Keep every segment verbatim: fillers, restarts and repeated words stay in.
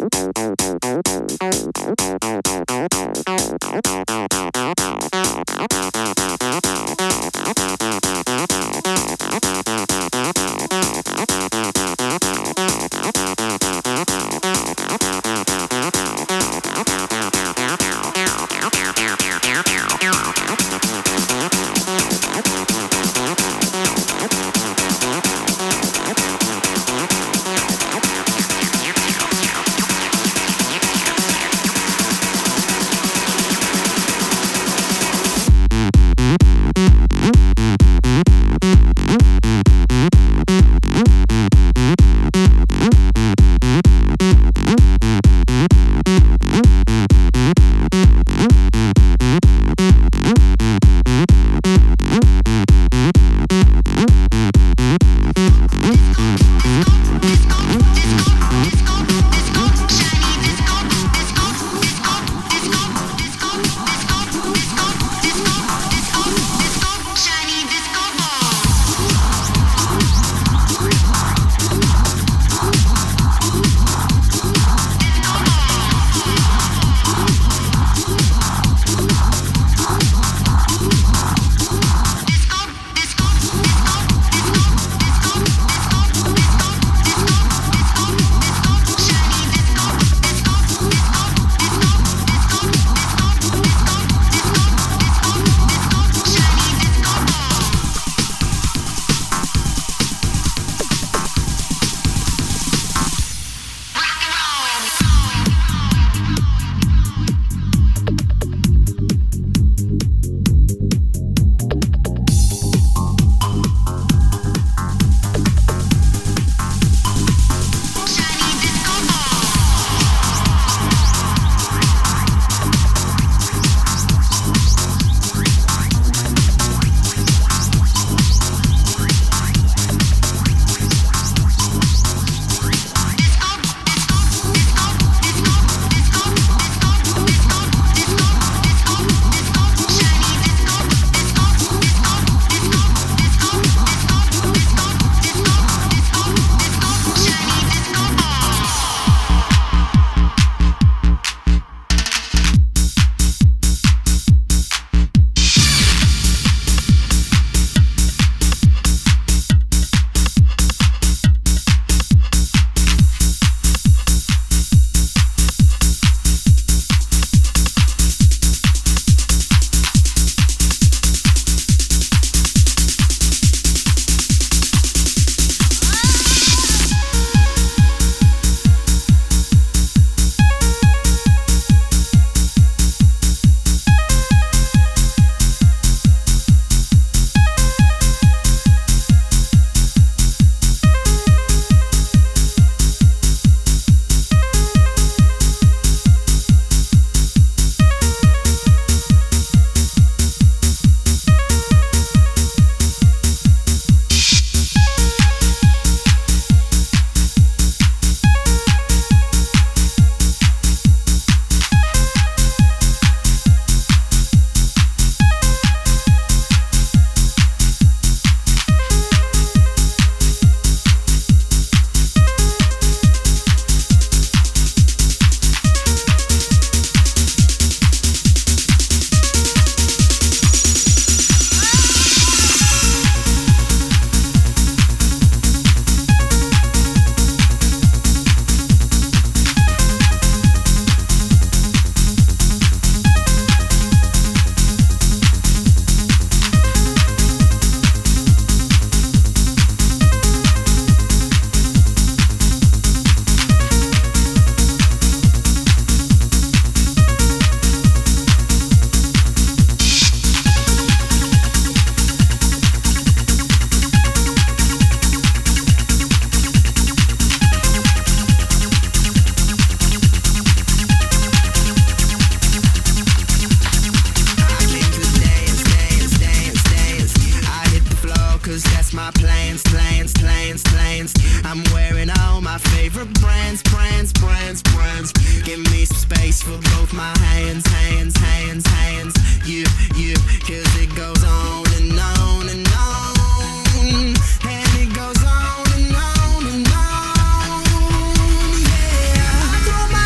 Throw my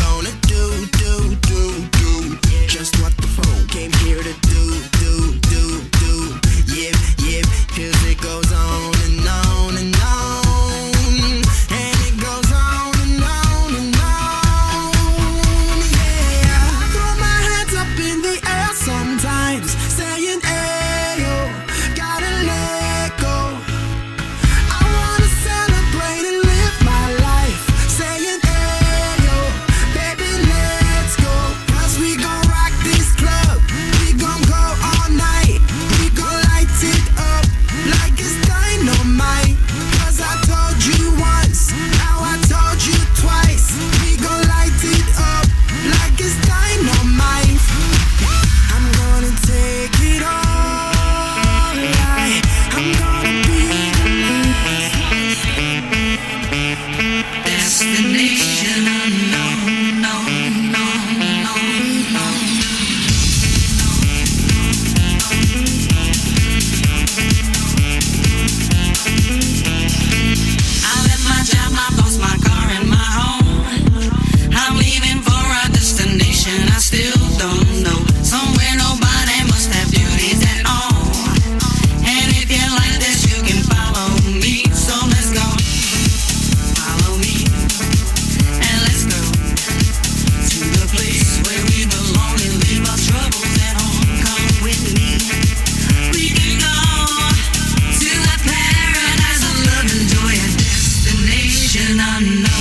gonna do, do, do, do just what the phone came here to do, do, do, do. Yep, yep, 'cause it goes on and on and on, and it goes on and on and on. Yeah, throw my hands up in the air sometimes, saying, ayo, gotta let go. I wanna celebrate and live my life, saying, ayo, baby, let's go. 'Cause we gon' rock this club, we gon' go all night, we gon' light it up like it's dynamite. 'Cause I told you once, now I told you twice, we gon' light it up like it's dynamite. I'm gonna take it all right, I'm gonna be the destination unknown, no, no, no, no. I left my job, my boss, my car, and my home. I'm leaving for a destination I still don't know. Somewhere nobody must have duties at all. And if you like this, you can follow me. So let's go. Follow me. And let's go to the place where we belong and leave our troubles at home. Come with me. We can go to the paradise of love and joy, a destination unknown.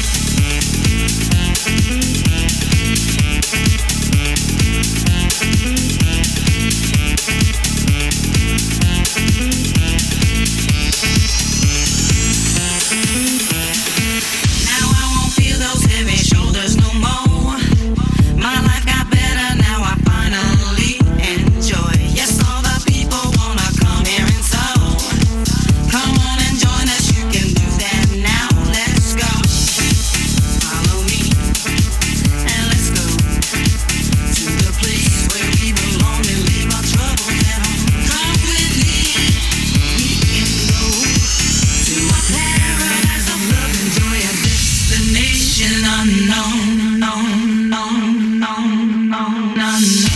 Now I won't feel those heavy shoulders no more. My life got better, now I finally enjoy. Yes, all the people wanna come here and so come on and join us, you can do that now. Let's go. Follow me and let's go to the place where we belong and leave our troubles at home. Come with me, we can go to a paradise of love and joy, a destination unknown, no, no, no, no, no, no.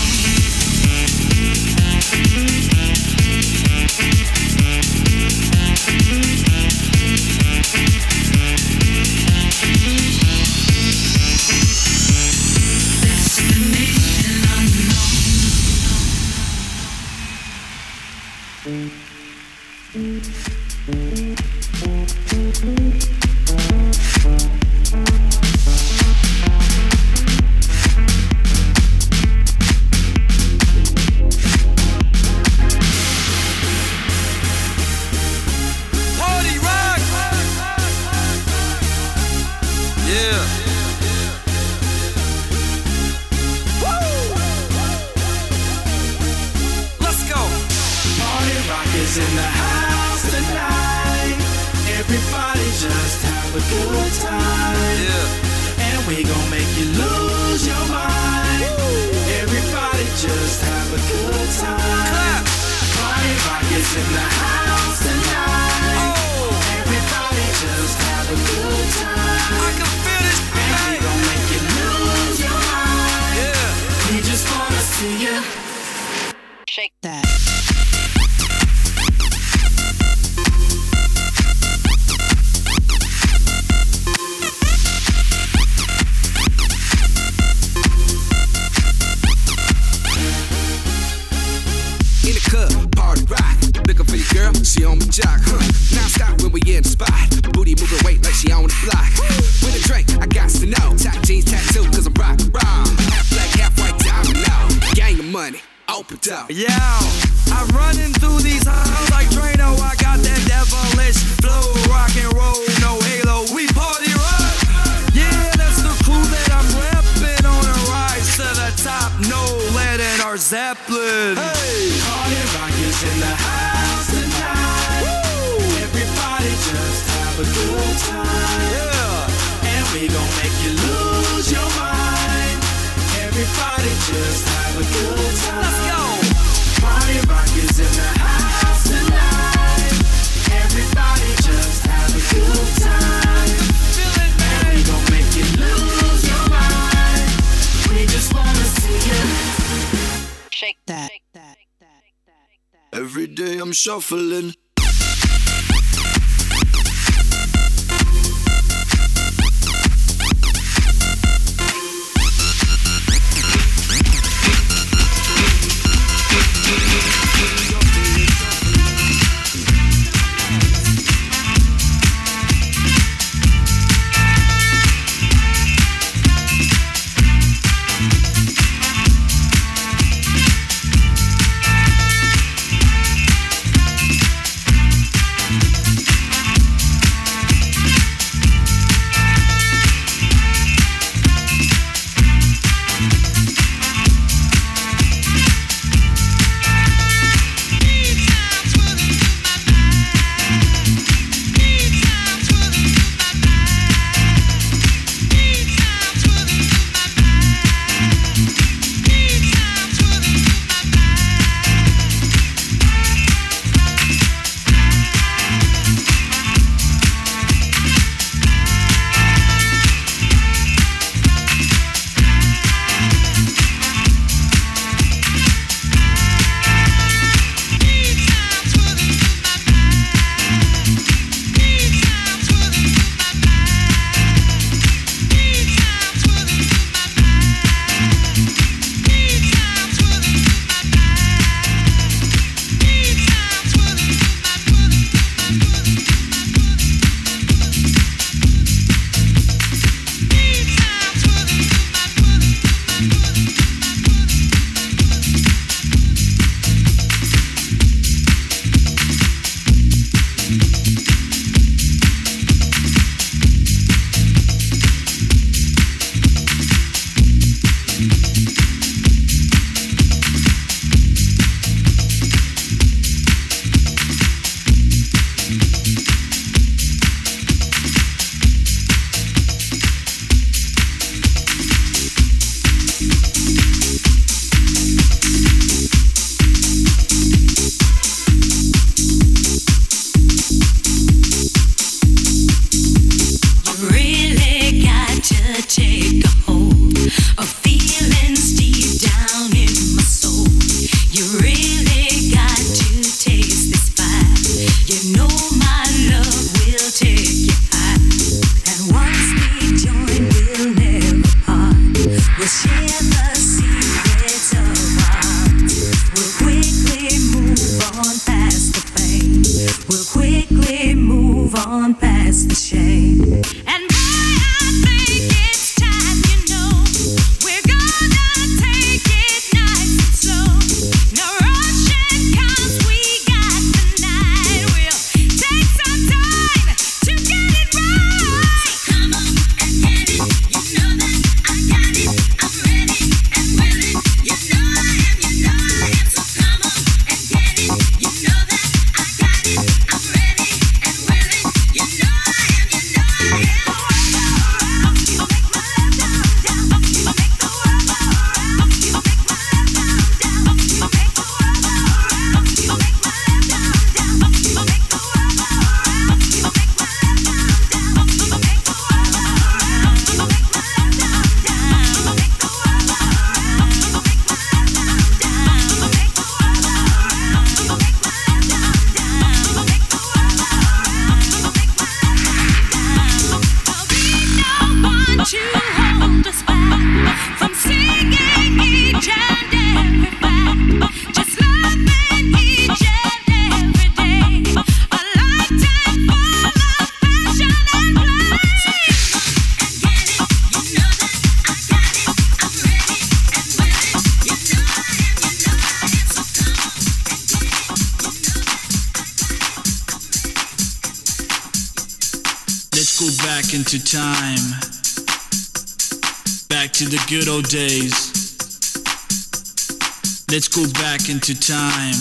Destination unknown. Party rock! Yeah. Let's go. Party rock is in the house tonight. Everybody just have a good time. Yeah. And we gon' make you lose your mind. Everybody just have a good time. Clap. Party rock is in the house tonight. Oh, Everybody just have a good I time. can feel this And we thing. gon' make you lose your mind. Yeah. We just wanna see you. shake that. In the club, party rock. Looking for your girl, she on me jock, huh? Now stop when we in the spot. Booty moving weight like she on the block. With a drink, I got to know. Top jeans tattoo, cause I'm rock raw. Half black, half white diamond now. Gang of money, open up. Yo, I'm running through these halls like Drano. I got that devilish flow, rock and roll, no halo. We party rock. Yeah, that's the crew that I'm repping on a rise to the top. No lead in our Zeppelin. Hey, Party rock is in the house tonight. woo, Everybody just have a good time. yeah. And we gon' make you lose your mind. Everybody just have a good time. Let's go. Party rock is in the house tonight. Everybody just have a good time. Feel it, And we man. gon' make you lose your mind. day I'm shuffling. Into time, back to the good old days. Let's go back into time,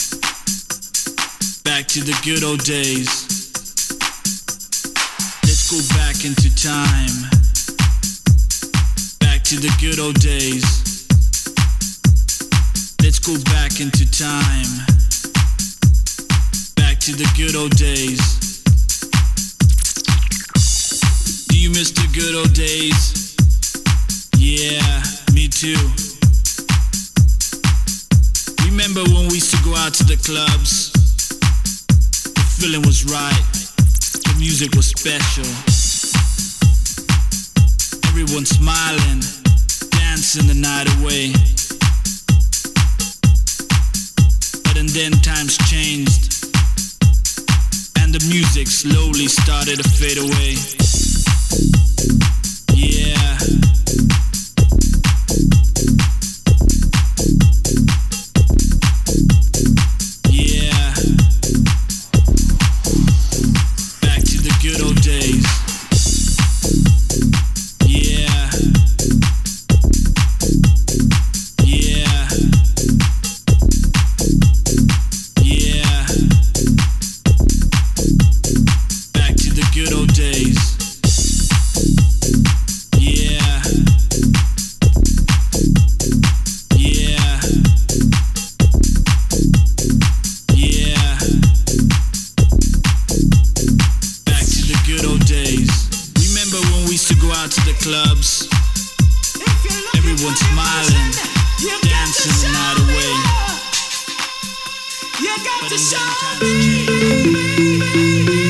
back to the good old days. Let's go back into time, back to the good old days. Let's go back into time, back to the good old days. You miss the good old days? Yeah, me too. Remember when we used to go out to the clubs, the feeling was right, the music was special. Everyone smiling, dancing the night away. But and then times changed, and the music slowly started to fade away. Yeah. Yeah. Back to the good old days. Yeah. Yeah. Yeah. Back to the good old days. Yeah. Yeah. Yeah. Back to the good old days. Remember when we used to go out to the clubs? Everyone smiling, dancing the night away. But in them times changed.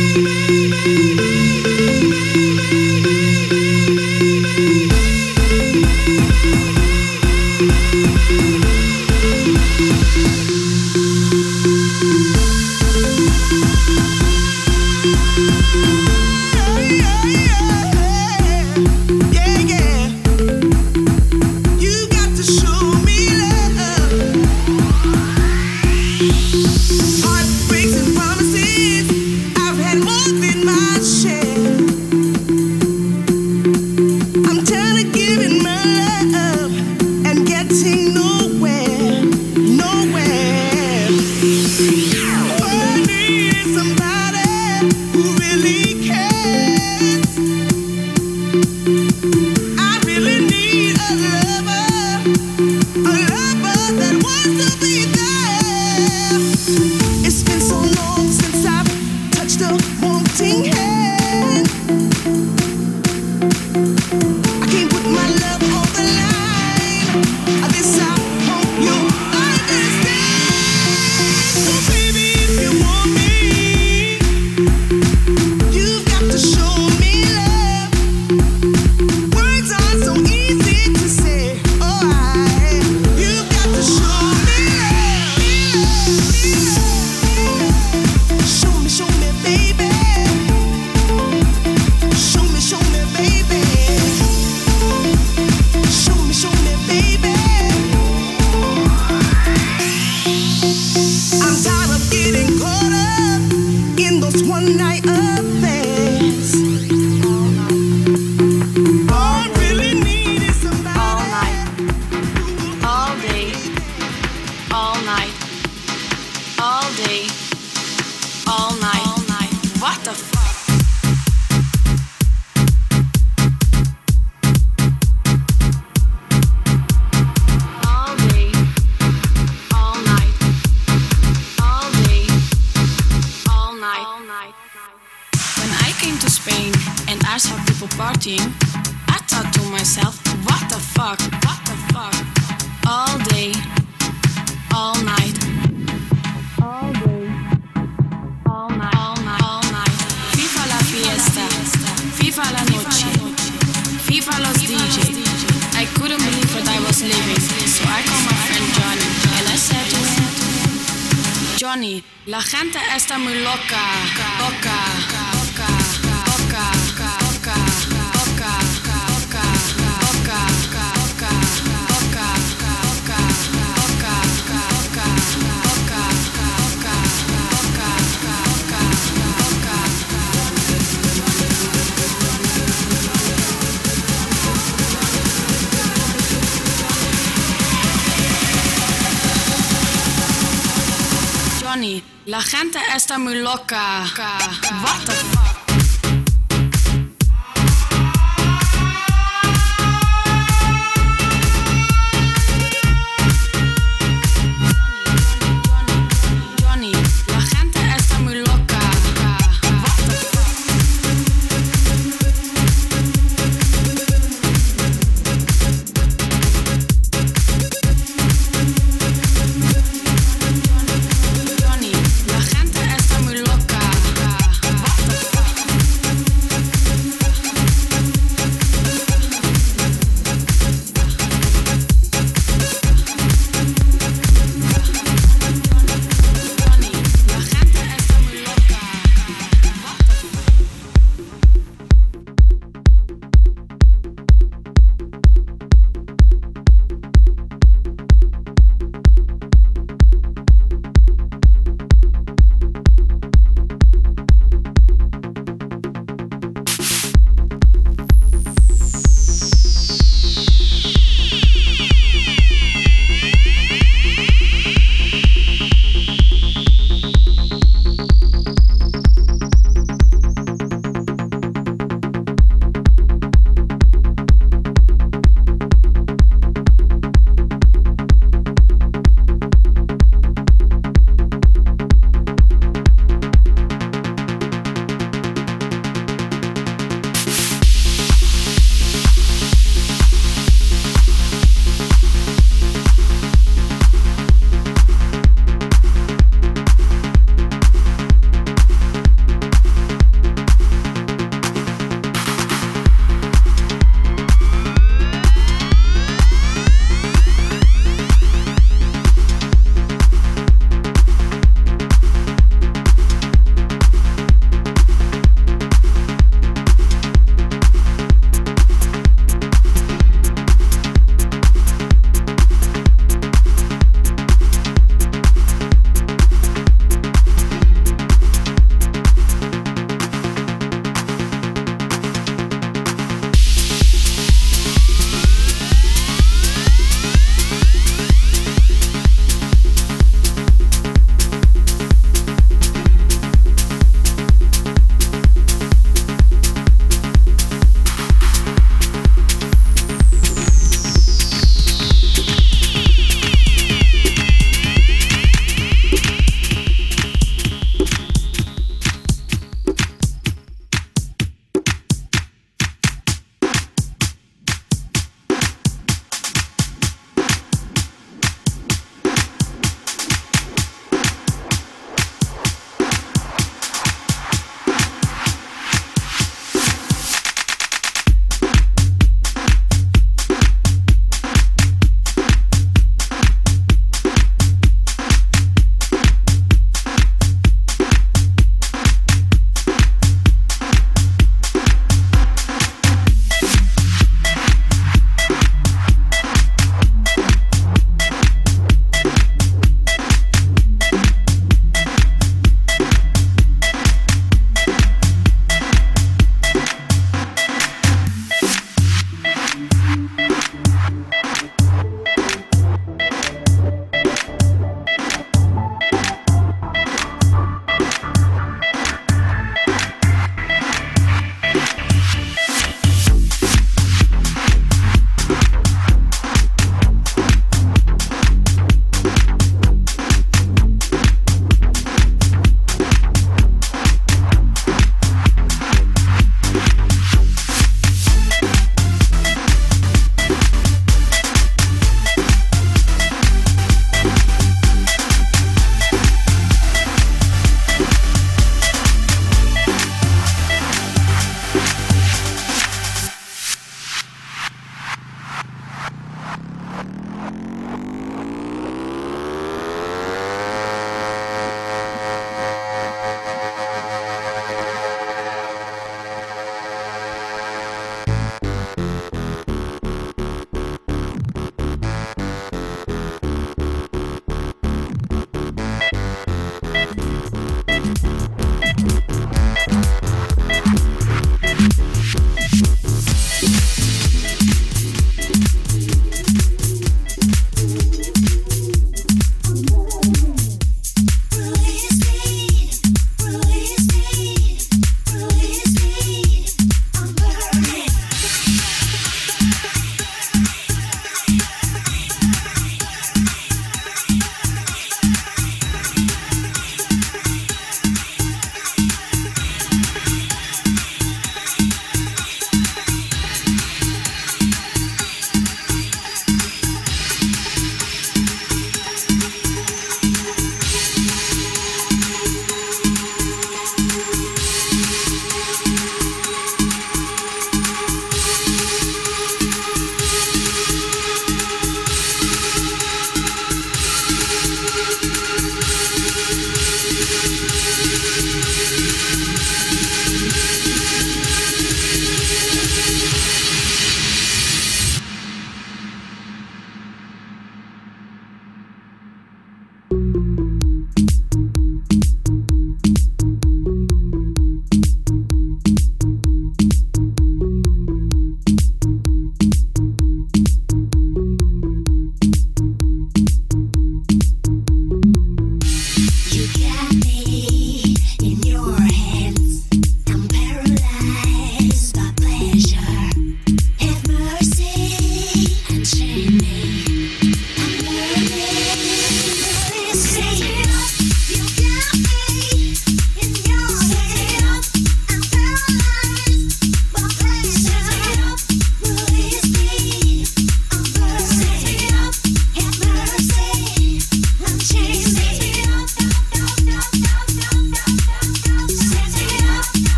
La gente está muy loca, loca, loca, loca, loca, loca, loca, loca, loca, loca, Johnny, la gente está muy loca. What the fuck?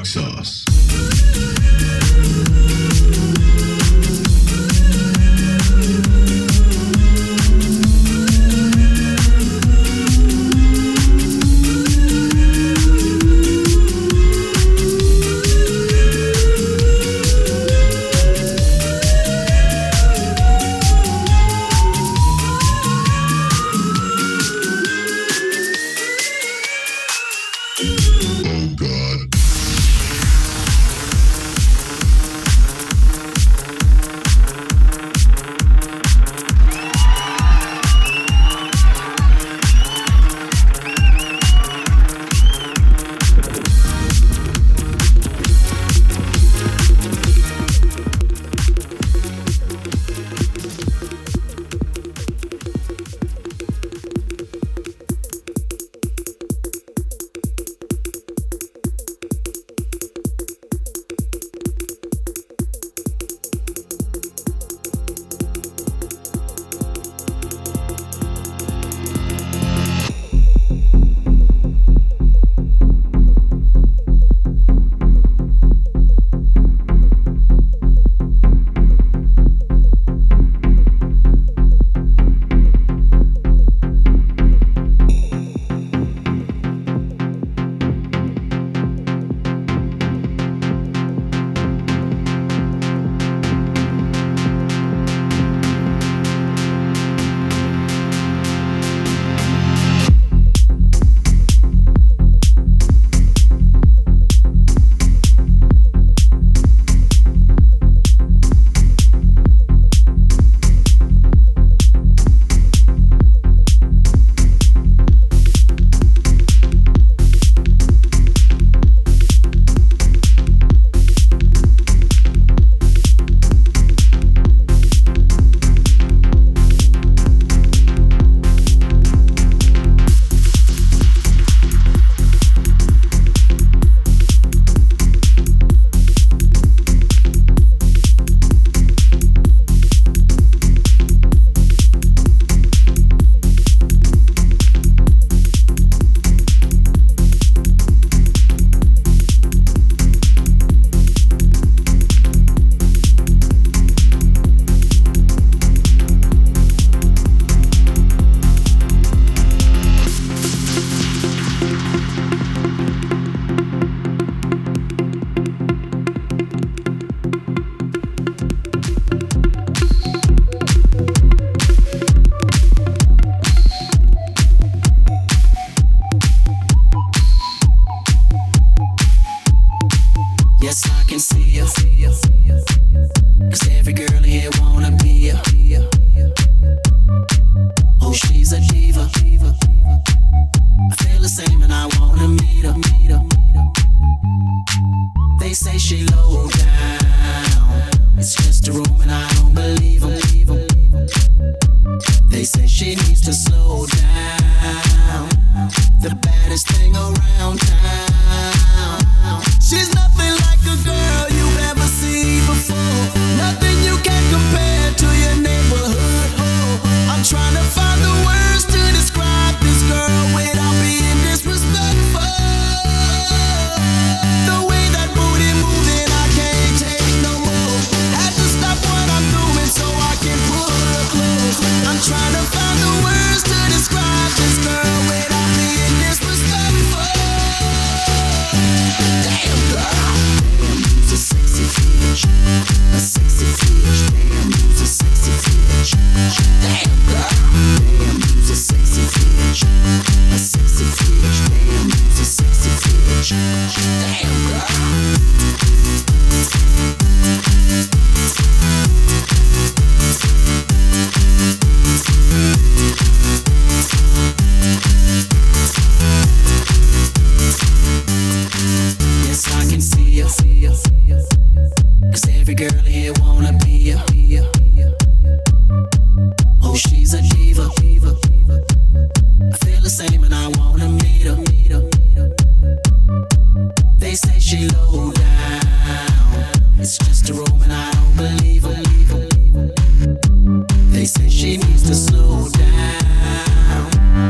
Dark Sauce.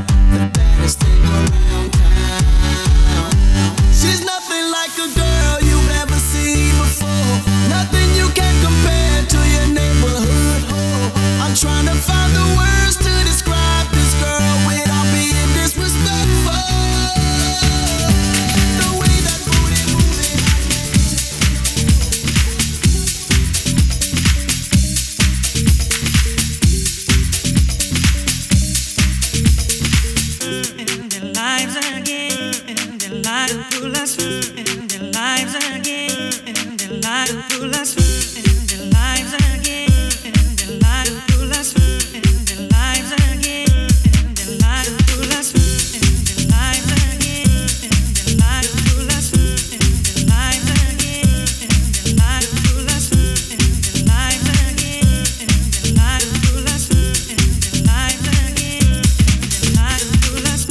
She's nothing like a girl you lives in their lives again, in their lives, who lives in their lives again, in their lives, who lives in their lives again, in their lives, who lives in their lives again, in their lives, who lives in their lives again, in their lives, who lives in their lives again, in their lives, who lives in their lives again, in their lives, who lives.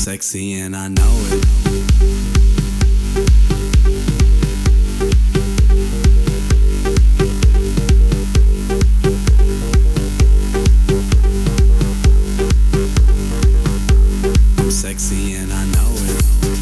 sexy and I know it. I'm sexy and I know it.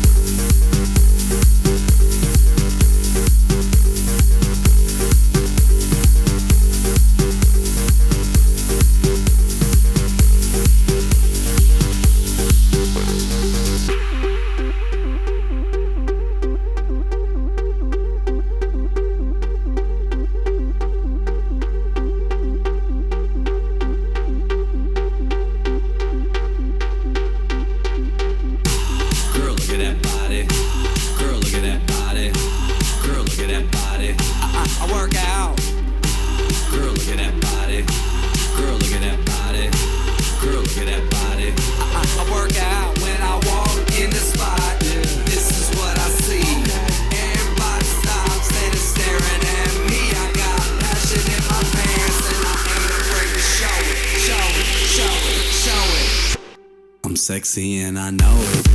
Sexy and I know it.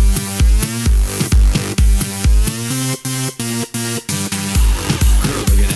Girl, look at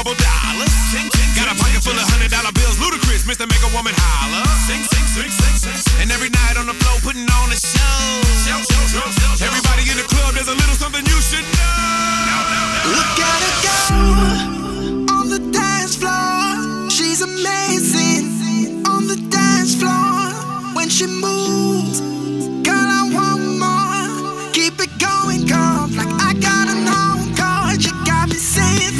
double dollars. Got a pocket full of hundred dollar bills, ludicrous, Mister Make a Woman Holler. Sing, sing, sing, sing, sing. And every night on the floor putting on a show. Everybody in the club, there's a little something you should know. Look at her go on the dance floor. She's amazing on the dance floor. When she moves, girl, I want more. Keep it going, girl, like I got a known card. You got me saying,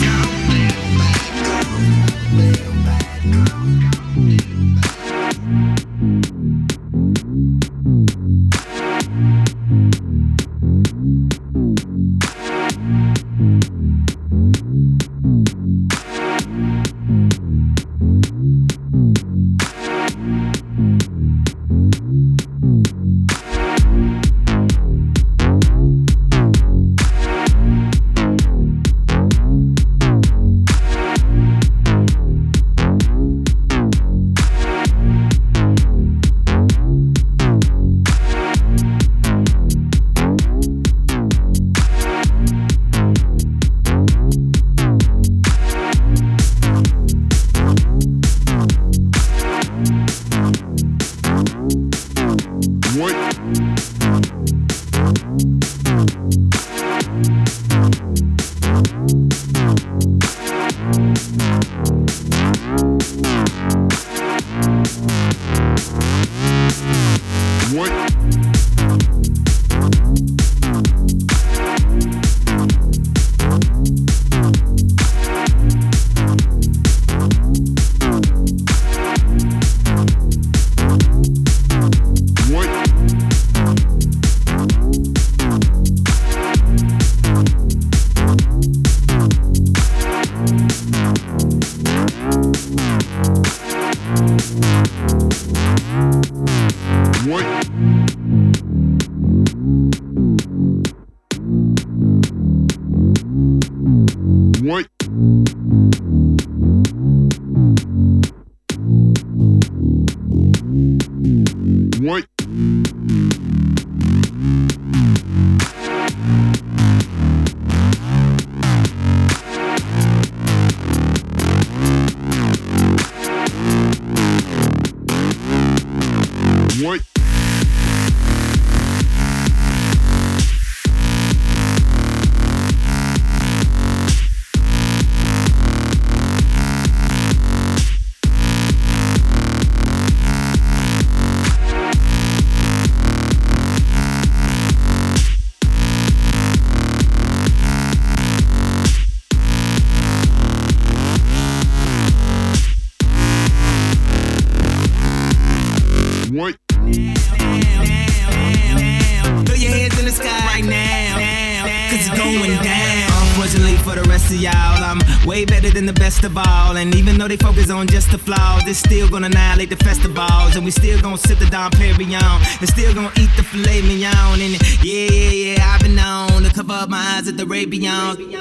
of all, and even though they focus on just the flaws, they're still gonna annihilate the festivals, and we still gonna sip the Dom Perignon, and still gonna eat the filet mignon, and yeah, yeah, yeah, I've been known to cover up my eyes at the Rabion. Throw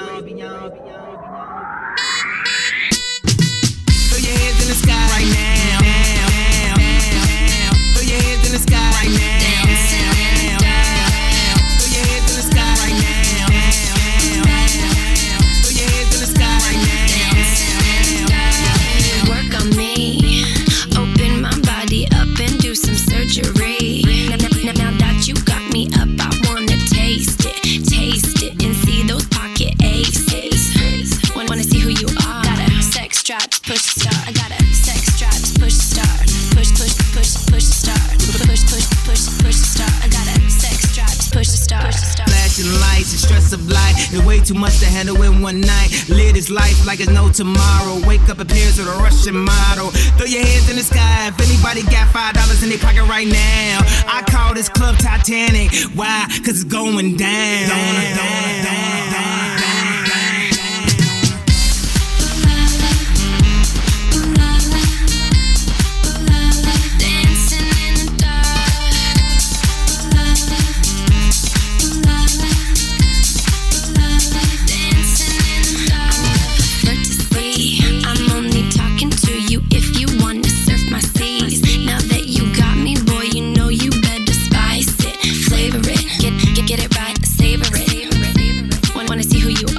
your hands in the sky right now, now, now, now. Throw your hands in the sky right now. Now, now, now that you got me up, I wanna taste it, taste it, and see those pocket aces. Wanna, wanna see who you are. Got a sex drive, push start. I got a sex drive, push start. Push, push, push, push start. Push, push, push, push start. I got a sex drive, push start. Flashing lights, the stress of life is way too much to handle in one night. Live this life like it's no tomorrow. Wake up appears with a Russian model. Throw your hands in the sky if anybody got five dollars in their pocket right now. I call this club Titanic. Why? Cause it's going down. down, down, down, down, down. Get it right, savor it. Wanna see who you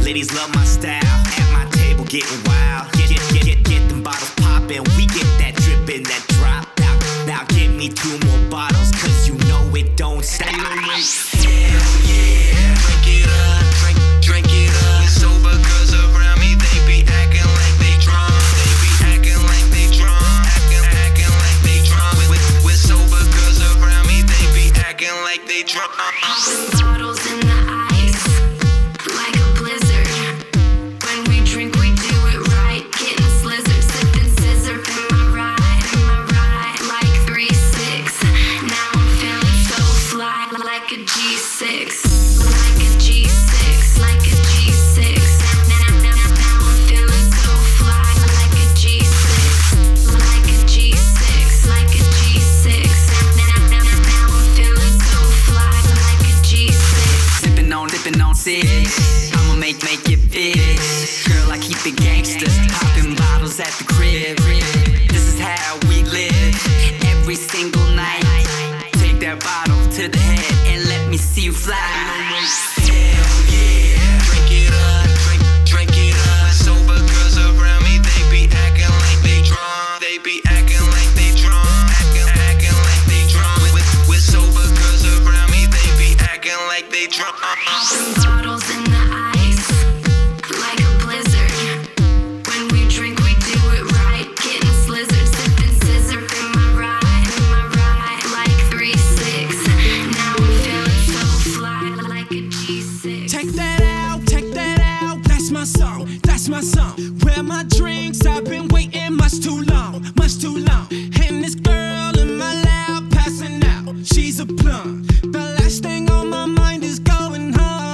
Ladies love my style. At my table getting wild. Get, get, get, get, get them bottles poppin'. We get that drippin', that drop. Now, now give me two more bottles, cause you know it don't stop. Hell yeah. Drink it up, drink, drink it up. With sober girls around me, they be acting like they drunk. They be acting like they drunk. Acting, acting like they drunk. With, with, with sober girls around me, they be acting like they drunk. Bottles in the ice, like a blizzard. When we drink, we do it right. Getting slizzard, sipping scissor. In my ride, in my ride, like three six. Now I'm feeling so fly, like a G six, like a G six, like a G six. Now, now, now, now I'm feeling so fly, like a G six, like a G six, like a G six. Now, now, now, now I'm feeling so fly, like a G six. Sippin' on, sippin' on six. I'ma make, make it fit. Girl, I keep it gangsta. Poppin' bottles at the crib. This is how we live. Every single night. Take that bottle to the head and let me see you fly. Hell yeah. Drink it up, drink, drink it up. Sober girls around me, they be acting like they drunk. They be acting like they drunk. Acting, acting like they drunk. With, with sober girls around me, they be acting like they drunk. Bottles in the ice, like a blizzard. When we drink, we do it right. Getting slizzard, sipping scissor. In my ride, in my ride, like three six. Now I'm feeling so fly, like a G six. Check that out, check that out. That's my song, that's my song. Where my drinks, I've been waiting much too long, much too long. And this girl in my lap passing out. She's a plum. The last thing on my mind is going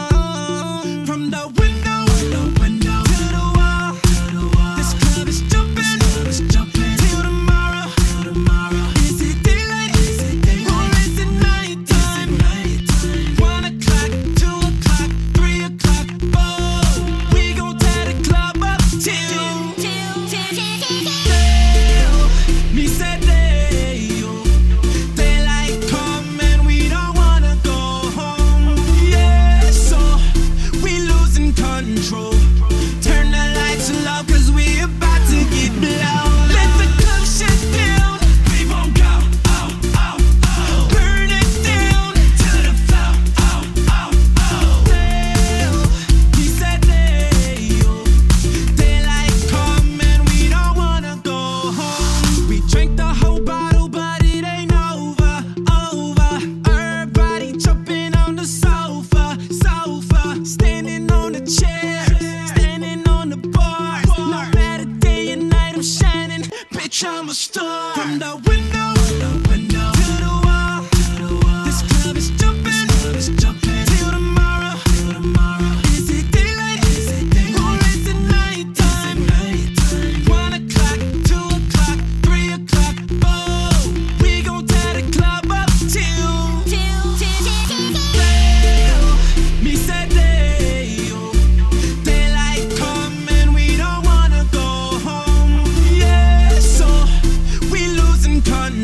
home. From the window, the window to the wall. This club is jumping, till tomorrow. Is it daylight? Or is it nighttime? One o'clock, two o'clock, three o'clock, four. We gon' tear the club up till me said they, daylight come and we don't wanna go home. Yeah, so we losing control. Turn the lights low, cause we about to get blown. Let the club shut down. We won't go, oh, oh, oh. Burn it down to the floor, oh, oh, oh. Well, he said they, daylight come and we don't wanna go home. We drank the whole bottle, but it ain't over, over. Everybody jumping on the sofa, sofa. Standing on the chair, standing on the bar. No matter day and night, I'm shining. Bitch, I'm a star. From the window, to the wall. This club is jumping, till tomorrow. Is it daylight? Or is it nighttime? One o'clock, two o'clock, three o'clock, four. We gon' tear the club up till me said they, daylight come and we don't wanna go home. Yeah, so we losing control.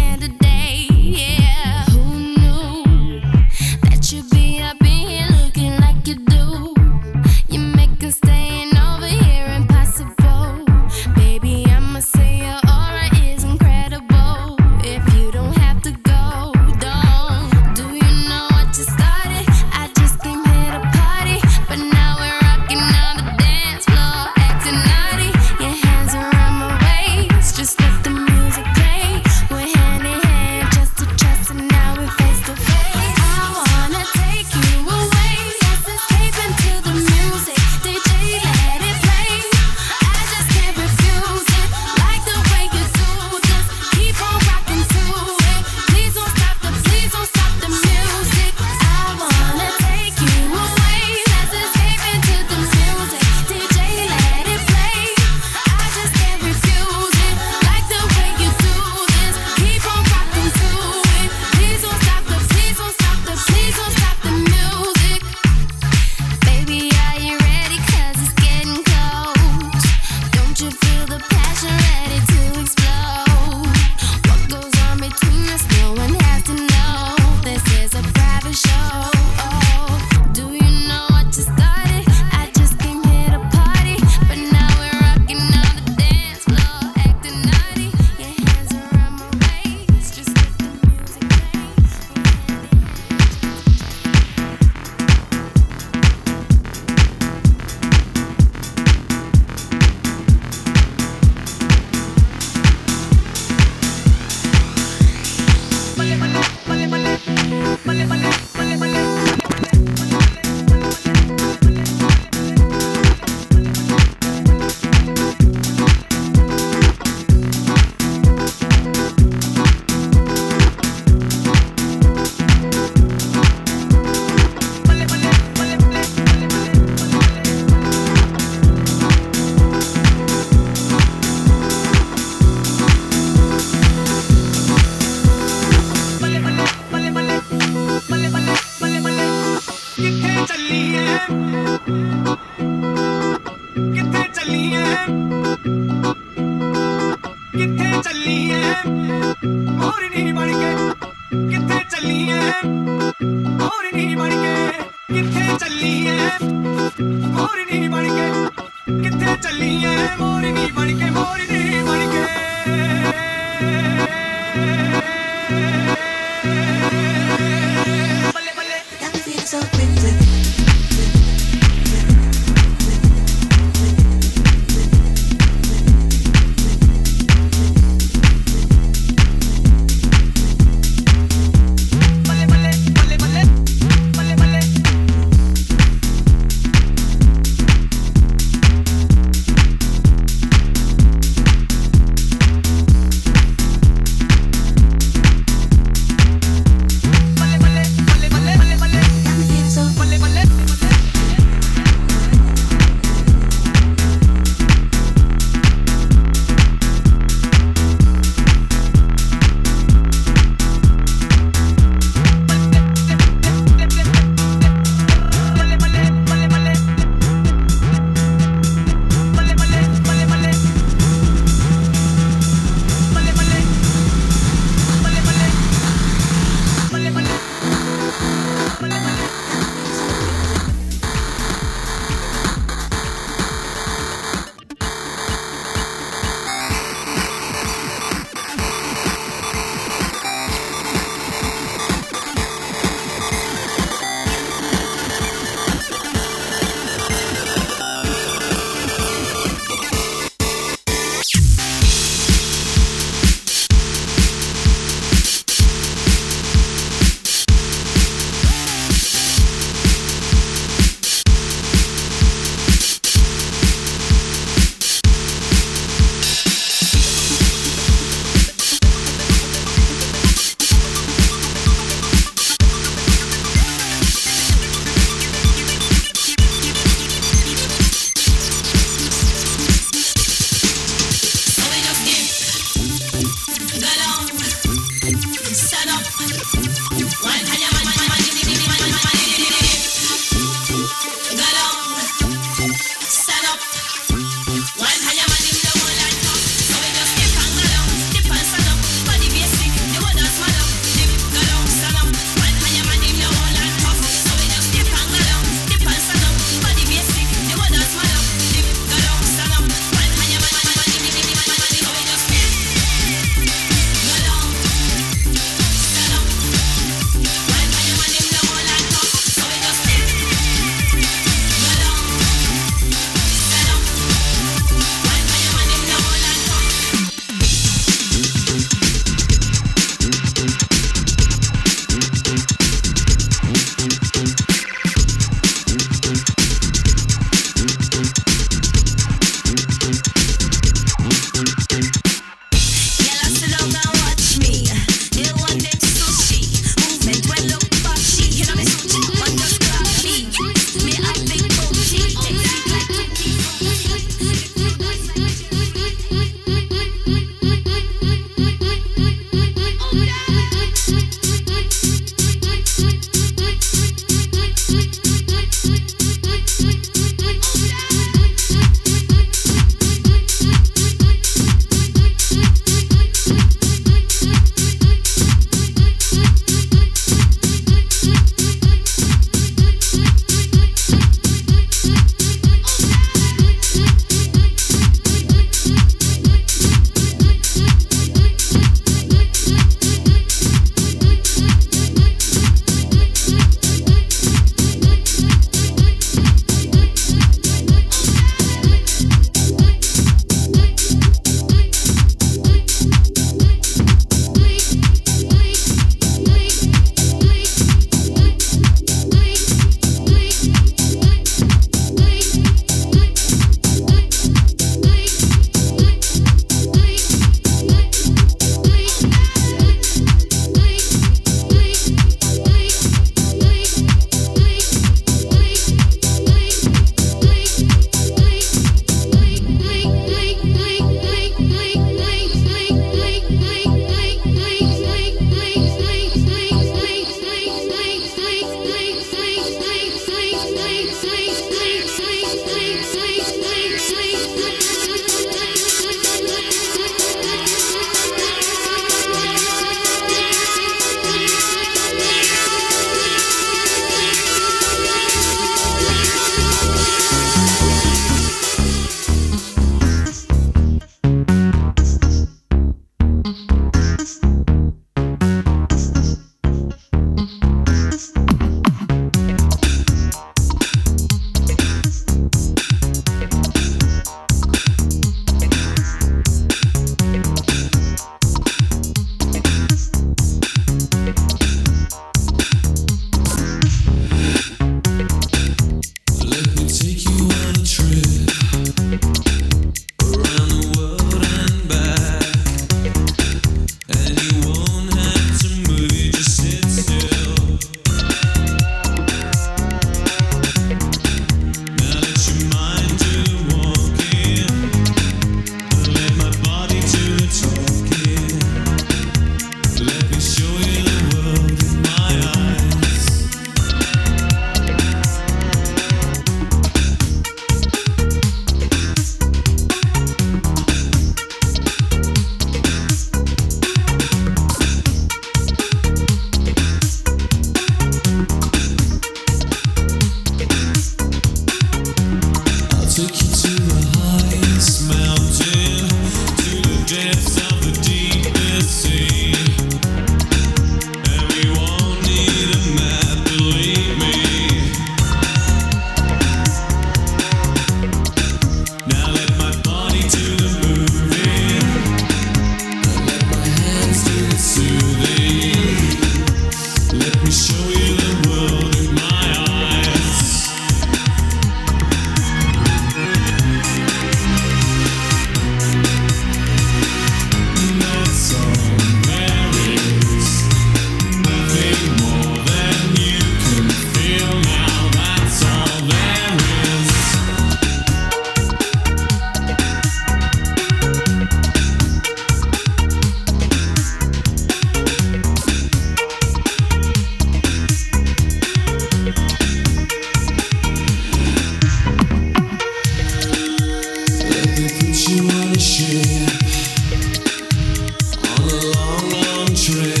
trip.